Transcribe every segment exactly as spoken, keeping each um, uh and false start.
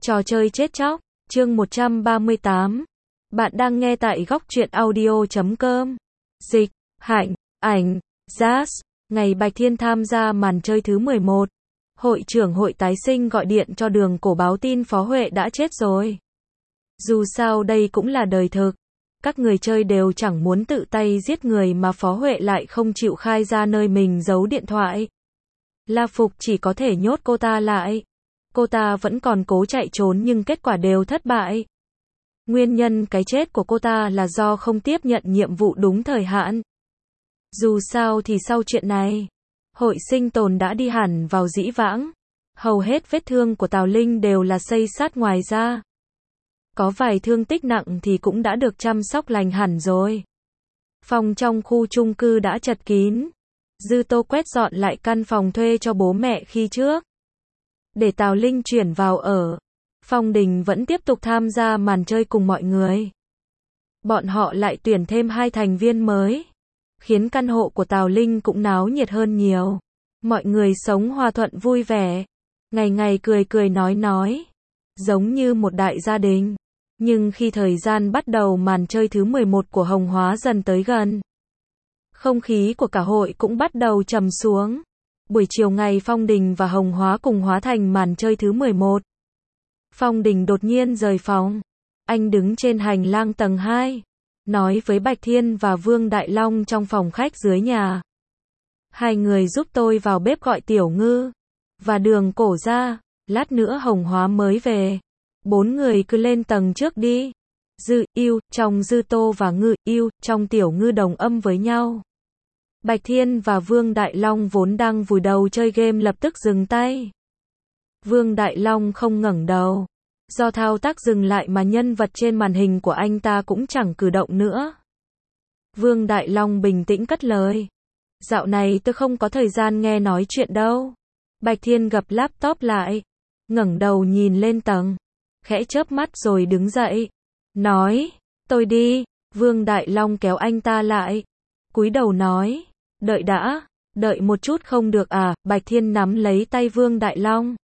Trò chơi chết chóc, chương một trăm ba mươi tám. Bạn đang nghe tại góc truyện audio chấm com. Dịch, Hạnh, ảnh, Jazz. Ngày Bạch Thiên tham gia màn chơi thứ mười một. Hội trưởng hội tái sinh gọi điện cho Đường Cổ báo tin Phó Huệ đã chết rồi. Dù sao đây cũng là đời thực. Các người chơi đều chẳng muốn tự tay giết người mà Phó Huệ lại không chịu khai ra nơi mình giấu điện thoại. La Phục chỉ có thể nhốt cô ta lại. Cô ta vẫn còn cố chạy trốn nhưng kết quả đều thất bại. Nguyên nhân cái chết của cô ta là do không tiếp nhận nhiệm vụ đúng thời hạn. Dù sao thì sau chuyện này, hội sinh tồn đã đi hẳn vào dĩ vãng. Hầu hết vết thương của Tào Linh đều là xây xát ngoài da. Có vài thương tích nặng thì cũng đã được chăm sóc lành hẳn rồi. Phòng trong khu chung cư đã chật kín. Dư Tô quét dọn lại căn phòng thuê cho bố mẹ khi trước, để Tào Linh chuyển vào ở. Phong Đình vẫn tiếp tục tham gia màn chơi cùng mọi người. Bọn họ lại tuyển thêm hai thành viên mới, khiến căn hộ của Tào Linh cũng náo nhiệt hơn nhiều. Mọi người sống hòa thuận vui vẻ, ngày ngày cười cười nói nói, giống như một đại gia đình. Nhưng khi thời gian bắt đầu màn chơi thứ mười một của Hồng Hóa dần tới gần, không khí của cả hội cũng bắt đầu trầm xuống. Buổi chiều ngày Phong Đình và Hồng Hóa cùng hóa thành màn chơi thứ mười một. Phong Đình đột nhiên rời phòng. Anh đứng trên hành lang tầng hai, nói với Bạch Thiên và Vương Đại Long trong phòng khách dưới nhà. Hai người giúp tôi vào bếp gọi Tiểu Ngư và Đường Cổ ra, lát nữa Hồng Hóa mới về. Bốn người cứ lên tầng trước đi. Dư Yêu, trong Dư Tô và Ngư Yêu, trong Tiểu Ngư đồng âm với nhau. Bạch Thiên và Vương Đại Long vốn đang vùi đầu chơi game lập tức dừng tay. Vương Đại Long không ngẩng đầu. Do thao tác dừng lại mà nhân vật trên màn hình của anh ta cũng chẳng cử động nữa. Vương Đại Long bình tĩnh cất lời. Dạo này tôi không có thời gian nghe nói chuyện đâu. Bạch Thiên gập laptop lại, ngẩng đầu nhìn lên tầng, khẽ chớp mắt rồi đứng dậy. Nói, tôi đi. Vương Đại Long kéo anh ta lại, cúi đầu nói. Đợi đã, đợi một chút không được à? Bạch Thiên nắm lấy tay Vương Đại Long,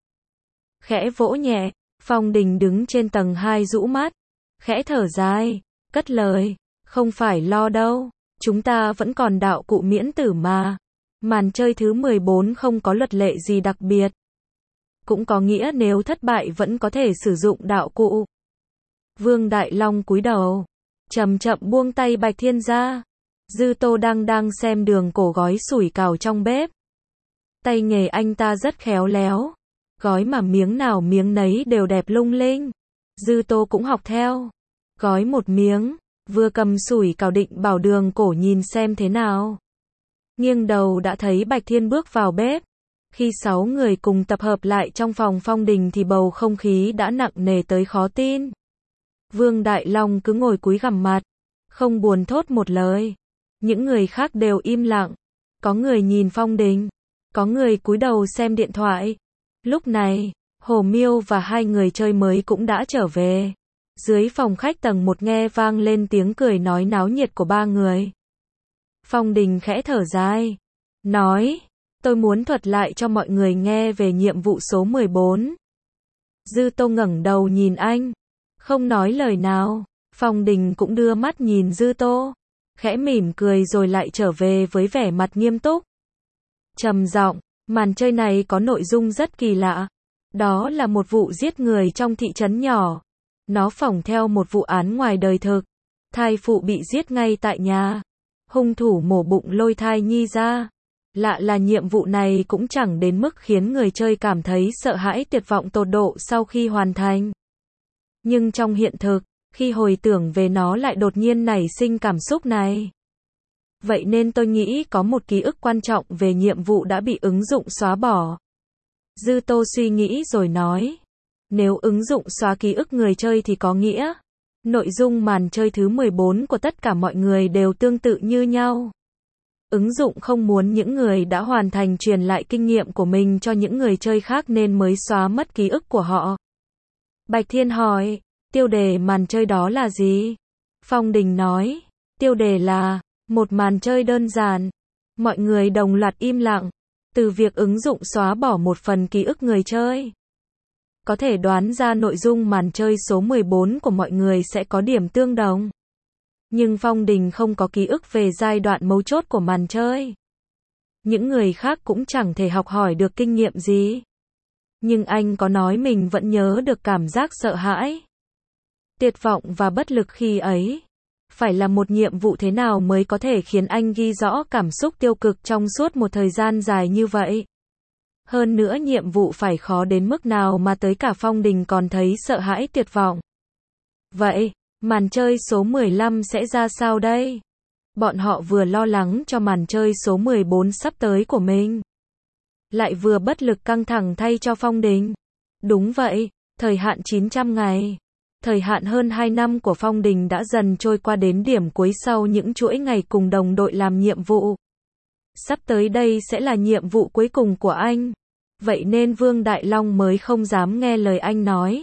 khẽ vỗ nhẹ. Phong Đình đứng trên tầng hai rũ mắt, khẽ thở dài, cất lời. Không phải lo đâu, chúng ta vẫn còn đạo cụ miễn tử mà. Màn chơi thứ mười bốn không có luật lệ gì đặc biệt. Cũng có nghĩa nếu thất bại vẫn có thể sử dụng đạo cụ. Vương Đại Long cúi đầu, chậm chậm buông tay Bạch Thiên ra. Dư Tô đang đang xem Đường Cổ gói sủi cảo trong bếp. Tay nghề anh ta rất khéo léo, gói mà miếng nào miếng nấy đều đẹp lung linh. Dư Tô cũng học theo, gói một miếng, vừa cầm sủi cảo định bảo Đường Cổ nhìn xem thế nào. Nghiêng đầu đã thấy Bạch Thiên bước vào bếp. Khi sáu người cùng tập hợp lại trong phòng Phong Đình thì bầu không khí đã nặng nề tới khó tin. Vương Đại Long cứ ngồi cúi gằm mặt, không buồn thốt một lời. Những người khác đều im lặng. Có người nhìn Phong Đình, có người cúi đầu xem điện thoại. Lúc này, Hồ Miêu và hai người chơi mới cũng đã trở về. Dưới phòng khách tầng một nghe vang lên tiếng cười nói náo nhiệt của ba người. Phong Đình khẽ thở dài, nói, tôi muốn thuật lại cho mọi người nghe về nhiệm vụ số mười bốn. Dư Tô ngẩng đầu nhìn anh, không nói lời nào. Phong Đình cũng đưa mắt nhìn Dư Tô, khẽ mỉm cười rồi lại trở về với vẻ mặt nghiêm túc, trầm giọng. Màn chơi này có nội dung rất kỳ lạ. Đó là một vụ giết người trong thị trấn nhỏ. Nó phỏng theo một vụ án ngoài đời thực. Thai phụ bị giết ngay tại nhà. Hung thủ mổ bụng lôi thai nhi ra. Lạ là nhiệm vụ này cũng chẳng đến mức khiến người chơi cảm thấy sợ hãi tuyệt vọng tột độ sau khi hoàn thành. Nhưng trong hiện thực, khi hồi tưởng về nó lại đột nhiên nảy sinh cảm xúc này. Vậy nên tôi nghĩ có một ký ức quan trọng về nhiệm vụ đã bị ứng dụng xóa bỏ. Dư Tô suy nghĩ rồi nói. Nếu ứng dụng xóa ký ức người chơi thì có nghĩa nội dung màn chơi thứ mười bốn của tất cả mọi người đều tương tự như nhau. Ứng dụng không muốn những người đã hoàn thành truyền lại kinh nghiệm của mình cho những người chơi khác nên mới xóa mất ký ức của họ. Bạch Thiên hỏi, tiêu đề màn chơi đó là gì? Phong Đình nói, tiêu đề là một màn chơi đơn giản. Mọi người đồng loạt im lặng. Từ việc ứng dụng xóa bỏ một phần ký ức người chơi, có thể đoán ra nội dung màn chơi số mười bốn của mọi người sẽ có điểm tương đồng. Nhưng Phong Đình không có ký ức về giai đoạn mấu chốt của màn chơi. Những người khác cũng chẳng thể học hỏi được kinh nghiệm gì. Nhưng anh có nói mình vẫn nhớ được cảm giác sợ hãi, tuyệt vọng và bất lực khi ấy. Phải là một nhiệm vụ thế nào mới có thể khiến anh ghi rõ cảm xúc tiêu cực trong suốt một thời gian dài như vậy? Hơn nữa nhiệm vụ phải khó đến mức nào mà tới cả Phong Đình còn thấy sợ hãi tuyệt vọng. Vậy, màn chơi số mười lăm sẽ ra sao đây? Bọn họ vừa lo lắng cho màn chơi số mười bốn sắp tới của mình, lại vừa bất lực căng thẳng thay cho Phong Đình. Đúng vậy, thời hạn chín trăm ngày. Thời hạn hơn hai năm của Phong Đình đã dần trôi qua đến điểm cuối sau những chuỗi ngày cùng đồng đội làm nhiệm vụ. Sắp tới đây sẽ là nhiệm vụ cuối cùng của anh. Vậy nên Vương Đại Long mới không dám nghe lời anh nói.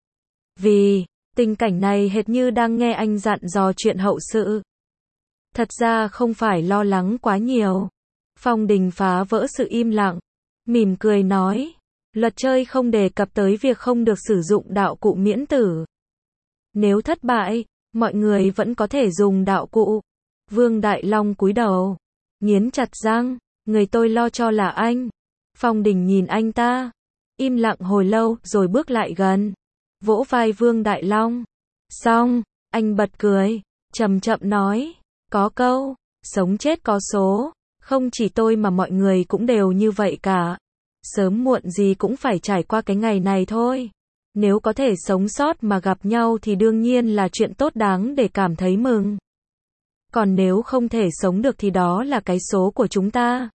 Vì, tình cảnh này hệt như đang nghe anh dặn dò chuyện hậu sự. Thật ra không phải lo lắng quá nhiều. Phong Đình phá vỡ sự im lặng, mỉm cười nói, luật chơi không đề cập tới việc không được sử dụng đạo cụ miễn tử. Nếu thất bại, mọi người vẫn có thể dùng đạo cụ. Vương Đại Long cúi đầu, nghiến chặt răng, người tôi lo cho là anh. Phong Đình nhìn anh ta, im lặng hồi lâu rồi bước lại gần, vỗ vai Vương Đại Long. Xong, anh bật cười, chậm chậm nói, có câu, sống chết có số, không chỉ tôi mà mọi người cũng đều như vậy cả. Sớm muộn gì cũng phải trải qua cái ngày này thôi. Nếu có thể sống sót mà gặp nhau thì đương nhiên là chuyện tốt đáng để cảm thấy mừng. Còn nếu không thể sống được thì đó là cái số của chúng ta.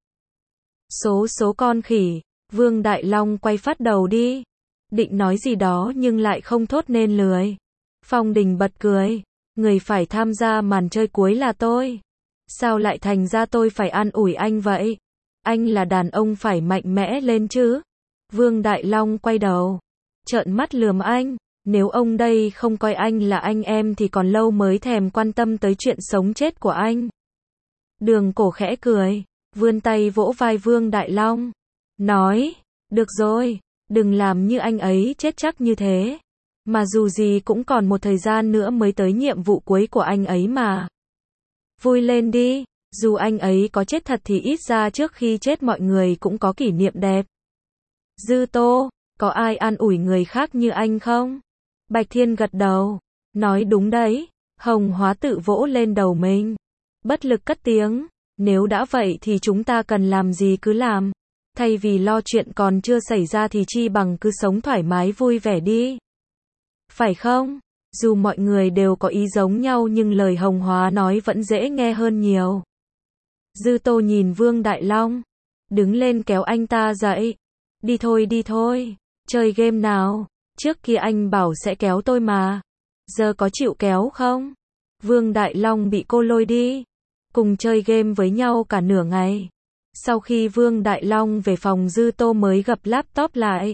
Số số con khỉ. Vương Đại Long quay phát đầu đi, định nói gì đó nhưng lại không thốt nên lời. Phong Đình bật cười, người phải tham gia màn chơi cuối là tôi. Sao lại thành ra tôi phải an ủi anh vậy? Anh là đàn ông phải mạnh mẽ lên chứ. Vương Đại Long quay đầu, trợn mắt lườm anh, nếu ông đây không coi anh là anh em thì còn lâu mới thèm quan tâm tới chuyện sống chết của anh. Đường Cổ khẽ cười, vươn tay vỗ vai Vương Đại Long, nói, được rồi, đừng làm như anh ấy chết chắc như thế. Mà dù gì cũng còn một thời gian nữa mới tới nhiệm vụ cuối của anh ấy mà. Vui lên đi, dù anh ấy có chết thật thì ít ra trước khi chết mọi người cũng có kỷ niệm đẹp. Dư Tô, có ai an ủi người khác như anh không? Bạch Thiên gật đầu, nói đúng đấy. Hồng Hóa tự vỗ lên đầu mình, bất lực cất tiếng, nếu đã vậy thì chúng ta cần làm gì cứ làm. Thay vì lo chuyện còn chưa xảy ra thì chi bằng cứ sống thoải mái vui vẻ đi. Phải không? Dù mọi người đều có ý giống nhau nhưng lời Hồng Hóa nói vẫn dễ nghe hơn nhiều. Dư Tô nhìn Vương Đại Long, đứng lên kéo anh ta dậy. Đi thôi đi thôi, chơi game nào, trước kia anh bảo sẽ kéo tôi mà. Giờ có chịu kéo không? Vương Đại Long bị cô lôi đi, cùng chơi game với nhau cả nửa ngày. Sau khi Vương Đại Long về phòng Dư Tô mới gập laptop lại,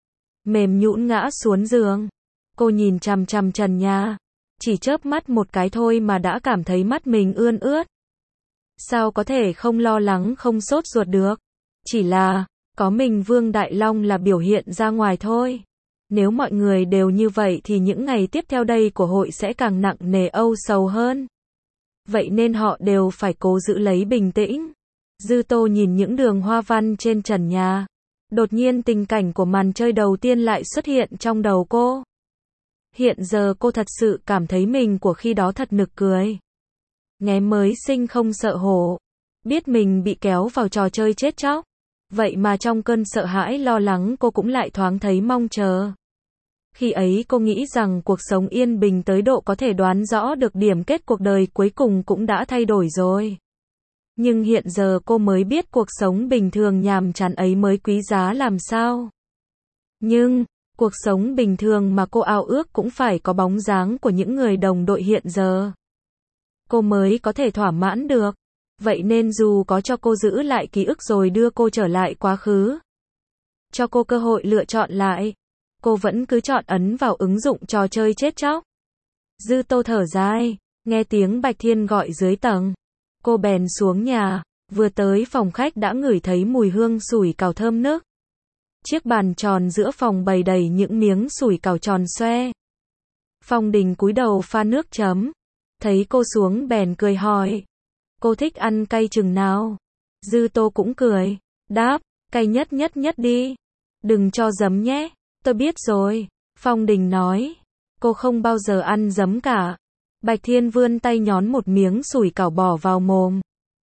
mềm nhũn ngã xuống giường. Cô nhìn chằm chằm trần nhà, chỉ chớp mắt một cái thôi mà đã cảm thấy mắt mình ươn ướt. Sao có thể không lo lắng không sốt ruột được? Chỉ là, có mình Vương Đại Long là biểu hiện ra ngoài thôi. Nếu mọi người đều như vậy thì những ngày tiếp theo đây của hội sẽ càng nặng nề âu sầu hơn. Vậy nên họ đều phải cố giữ lấy bình tĩnh. Dư Tô nhìn những đường hoa văn trên trần nhà. Đột nhiên tình cảnh của màn chơi đầu tiên lại xuất hiện trong đầu cô. Hiện giờ cô thật sự cảm thấy mình của khi đó thật nực cười. Nghé mới sinh không sợ hổ, biết mình bị kéo vào trò chơi chết chóc. Vậy mà trong cơn sợ hãi lo lắng cô cũng lại thoáng thấy mong chờ. Khi ấy cô nghĩ rằng cuộc sống yên bình tới độ có thể đoán rõ được điểm kết cuộc đời cuối cùng cũng đã thay đổi rồi. Nhưng hiện giờ cô mới biết cuộc sống bình thường nhàm chán ấy mới quý giá làm sao. Nhưng, cuộc sống bình thường mà cô ao ước cũng phải có bóng dáng của những người đồng đội hiện giờ. Cô mới có thể thỏa mãn được. Vậy nên dù có cho cô giữ lại ký ức rồi đưa cô trở lại quá khứ, cho cô cơ hội lựa chọn lại, cô vẫn cứ chọn ấn vào ứng dụng trò chơi chết chóc. Dư Tô thở dài, nghe tiếng Bạch Thiên gọi dưới tầng. Cô bèn xuống nhà, vừa tới phòng khách đã ngửi thấy mùi hương sủi cảo thơm nức. Chiếc bàn tròn giữa phòng bày đầy những miếng sủi cảo tròn xoe. Phong Đình cúi đầu pha nước chấm. Thấy cô xuống bèn cười hỏi. Cô thích ăn cay chừng nào? Dư Tô cũng cười. Đáp, cay nhất nhất nhất đi. Đừng cho giấm nhé. Tôi biết rồi. Phong Đình nói. Cô không bao giờ ăn giấm cả. Bạch Thiên vươn tay nhón một miếng sủi cảo bỏ vào mồm.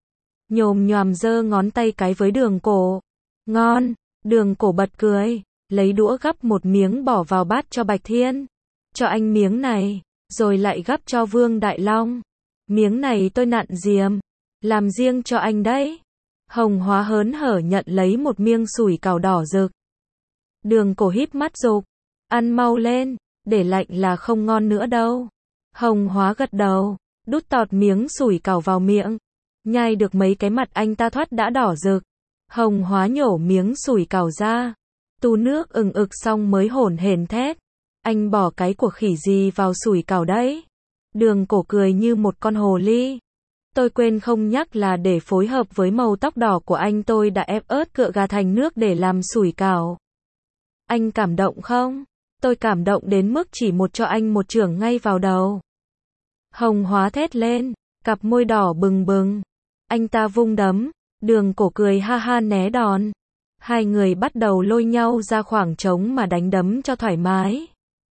Nhồm nhoàm giơ ngón tay cái với Đường Cổ. Ngon. Đường Cổ bật cười. Lấy đũa gắp một miếng bỏ vào bát cho Bạch Thiên. Cho anh miếng này. Rồi lại gắp cho Vương Đại Long. Miếng này tôi nặn diềm. Làm riêng cho anh đấy. Hồng Hóa hớn hở nhận lấy một miếng sủi cảo đỏ rực. Đường Cổ híp mắt dục. Ăn mau lên. Để lạnh là không ngon nữa đâu. Hồng Hóa gật đầu. Đút tọt miếng sủi cảo vào miệng. Nhai được mấy cái mặt anh ta thoát đã đỏ rực. Hồng Hóa nhổ miếng sủi cảo ra. Tu nước ừng ực xong mới hổn hển thét. Anh bỏ cái của khỉ gì vào sủi cảo đấy? Đường Cổ cười như một con hồ ly. Tôi quên không nhắc là để phối hợp với màu tóc đỏ của anh tôi đã ép ớt cựa gà thành nước để làm sủi cảo. Anh cảm động không? Tôi cảm động đến mức chỉ một cho anh một chưởng ngay vào đầu. Hồng Hóa thét lên, cặp môi đỏ bừng bừng. Anh ta vung đấm, Đường Cổ cười ha ha né đòn. Hai người bắt đầu lôi nhau ra khoảng trống mà đánh đấm cho thoải mái.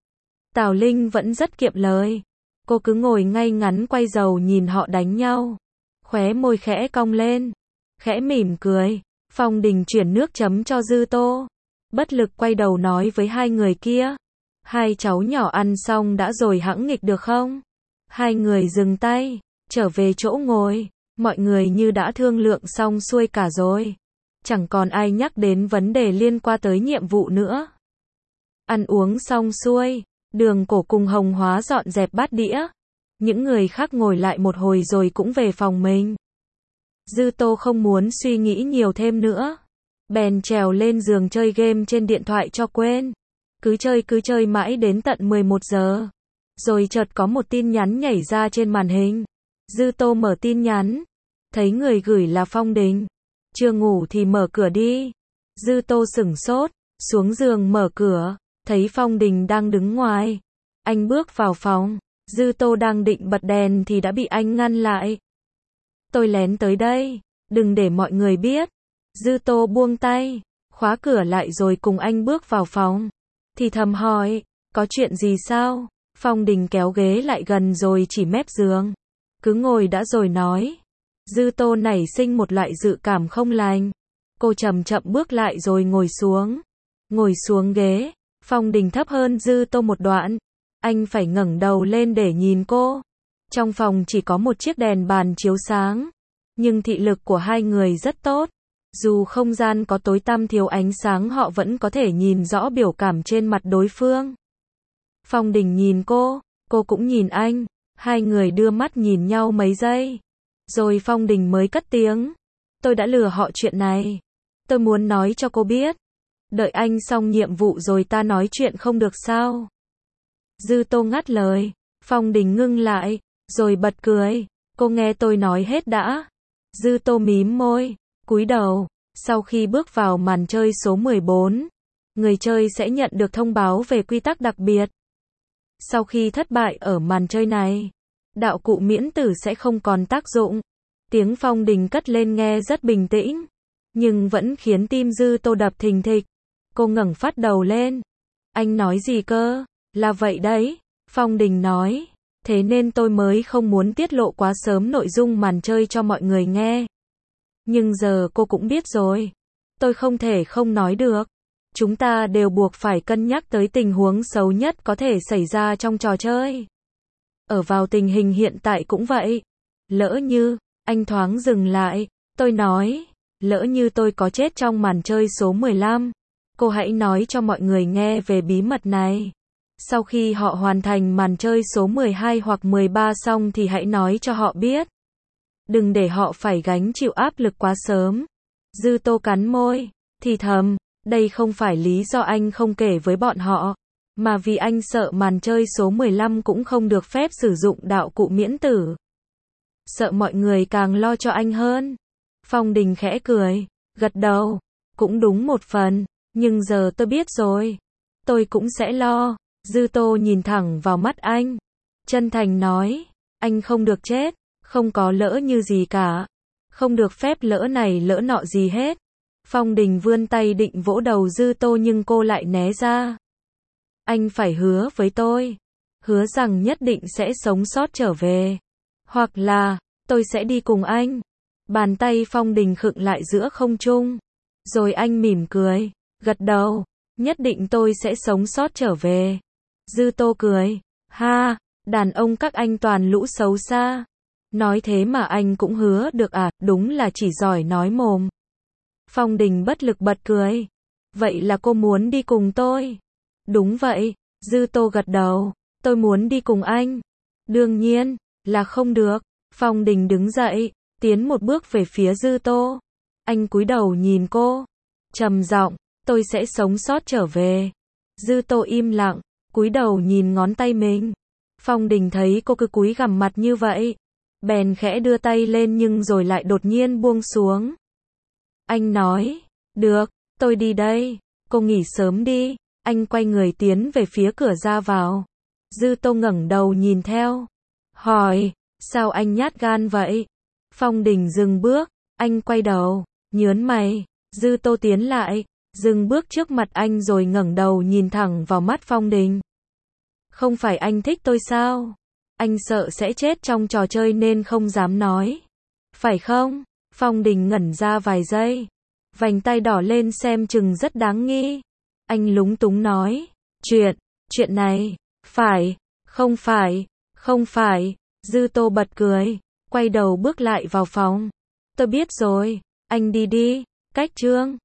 Tào Linh vẫn rất kiệm lời. Cô cứ ngồi ngay ngắn quay đầu nhìn họ đánh nhau. Khóe môi khẽ cong lên. Khẽ mỉm cười. Phong Đình chuyển nước chấm cho Dư Tô. Bất lực quay đầu nói với hai người kia. Hai cháu nhỏ ăn xong đã rồi hẵng nghịch được không? Hai người dừng tay. Trở về chỗ ngồi. Mọi người như đã thương lượng xong xuôi cả rồi. Chẳng còn ai nhắc đến vấn đề liên quan tới nhiệm vụ nữa. Ăn uống xong xuôi. Đường Cổ cùng Hồng Hóa dọn dẹp bát đĩa. Những người khác ngồi lại một hồi rồi cũng về phòng mình. Dư Tô không muốn suy nghĩ nhiều thêm nữa. Bèn trèo lên giường chơi game trên điện thoại cho quên. Cứ chơi cứ chơi mãi đến tận mười một giờ. Rồi chợt có một tin nhắn nhảy ra trên màn hình. Dư Tô mở tin nhắn. Thấy người gửi là Phong Đình. Chưa ngủ thì mở cửa đi. Dư Tô sửng sốt. Xuống giường mở cửa. Thấy Phong Đình đang đứng ngoài. Anh bước vào phòng. Dư Tô đang định bật đèn thì đã bị anh ngăn lại. Tôi lén tới đây. Đừng để mọi người biết. Dư Tô buông tay. Khóa cửa lại rồi cùng anh bước vào phòng. Thì thầm hỏi. Có chuyện gì sao? Phong Đình kéo ghế lại gần rồi chỉ mép giường. Cứ ngồi đã rồi nói. Dư Tô nảy sinh một loại dự cảm không lành. Cô chậm chậm bước lại rồi ngồi xuống. Ngồi xuống ghế. Phong Đình thấp hơn Dư Tô một đoạn. Anh phải ngẩng đầu lên để nhìn cô. Trong phòng chỉ có một chiếc đèn bàn chiếu sáng. Nhưng thị lực của hai người rất tốt. Dù không gian có tối tăm thiếu ánh sáng họ vẫn có thể nhìn rõ biểu cảm trên mặt đối phương. Phong Đình nhìn cô, cô cũng nhìn anh. Hai người đưa mắt nhìn nhau mấy giây. Rồi Phong Đình mới cất tiếng. Tôi đã lừa họ chuyện này. Tôi muốn nói cho cô biết. Đợi anh xong nhiệm vụ rồi ta nói chuyện không được sao? Dư Tô ngắt lời. Phong Đình ngưng lại. Rồi bật cười. Cô nghe tôi nói hết đã. Dư Tô mím môi. Cúi đầu. Sau khi bước vào màn chơi số mười bốn, người chơi sẽ nhận được thông báo về quy tắc đặc biệt. Sau khi thất bại ở màn chơi này, đạo cụ miễn tử sẽ không còn tác dụng. Tiếng Phong Đình cất lên nghe rất bình tĩnh, nhưng vẫn khiến tim Dư Tô đập thình thịch. Cô ngẩng phát đầu lên. Anh nói gì cơ? Là vậy đấy. Phong Đình nói. Thế nên tôi mới không muốn tiết lộ quá sớm nội dung màn chơi cho mọi người nghe. Nhưng giờ cô cũng biết rồi. Tôi không thể không nói được. Chúng ta đều buộc phải cân nhắc tới tình huống xấu nhất có thể xảy ra trong trò chơi. Ở vào tình hình hiện tại cũng vậy. Lỡ như, anh thoáng dừng lại. Tôi nói, lỡ như tôi có chết trong màn chơi số mười lăm. Cô hãy nói cho mọi người nghe về bí mật này. Sau khi họ hoàn thành màn chơi số mười hai hoặc mười ba xong thì hãy nói cho họ biết. Đừng để họ phải gánh chịu áp lực quá sớm. Dư Tô cắn môi, thì thầm, đây không phải lý do anh không kể với bọn họ, mà vì anh sợ màn chơi số mười lăm cũng không được phép sử dụng đạo cụ miễn tử. Sợ mọi người càng lo cho anh hơn. Phong Đình khẽ cười, gật đầu, cũng đúng một phần. Nhưng giờ tôi biết rồi. Tôi cũng sẽ lo. Dư Tô nhìn thẳng vào mắt anh. Chân thành nói. Anh không được chết. Không có lỡ như gì cả. Không được phép lỡ này lỡ nọ gì hết. Phong Đình vươn tay định vỗ đầu Dư Tô nhưng cô lại né ra. Anh phải hứa với tôi. Hứa rằng nhất định sẽ sống sót trở về. Hoặc là, tôi sẽ đi cùng anh. Bàn tay Phong Đình khựng lại giữa không trung. Rồi anh mỉm cười. Gật đầu. Nhất định tôi sẽ sống sót trở về. Dư Tô cười. Ha, đàn ông các anh toàn lũ xấu xa. Nói thế mà anh cũng hứa được à, đúng là chỉ giỏi nói mồm. Phong Đình bất lực bật cười. Vậy là cô muốn đi cùng tôi? Đúng vậy. Dư Tô gật đầu. Tôi muốn đi cùng anh. Đương nhiên, là không được. Phong Đình đứng dậy, tiến một bước về phía Dư Tô. Anh cúi đầu nhìn cô. Trầm giọng, tôi sẽ sống sót trở về. Dư Tô im lặng, cúi đầu nhìn ngón tay mình. Phong Đình thấy cô cứ cúi gằm mặt như vậy. Bèn khẽ đưa tay lên nhưng rồi lại đột nhiên buông xuống. Anh nói, được, tôi đi đây. Cô nghỉ sớm đi. Anh quay người tiến về phía cửa ra vào. Dư Tô ngẩng đầu nhìn theo. Hỏi, sao anh nhát gan vậy? Phong Đình dừng bước. Anh quay đầu, nhớn mày. Dư Tô tiến lại, dừng bước trước mặt anh rồi ngẩng đầu nhìn thẳng vào mắt Phong Đình. Không phải anh thích tôi sao? Anh sợ sẽ chết trong trò chơi nên không dám nói. Phải không? Phong Đình ngẩn ra vài giây. Vành tay đỏ lên xem chừng rất đáng nghi. Anh lúng túng nói. Chuyện, chuyện này, phải, không phải, không phải. Dư Tô bật cười, quay đầu bước lại vào phòng. Tôi biết rồi, anh đi đi. Cách chương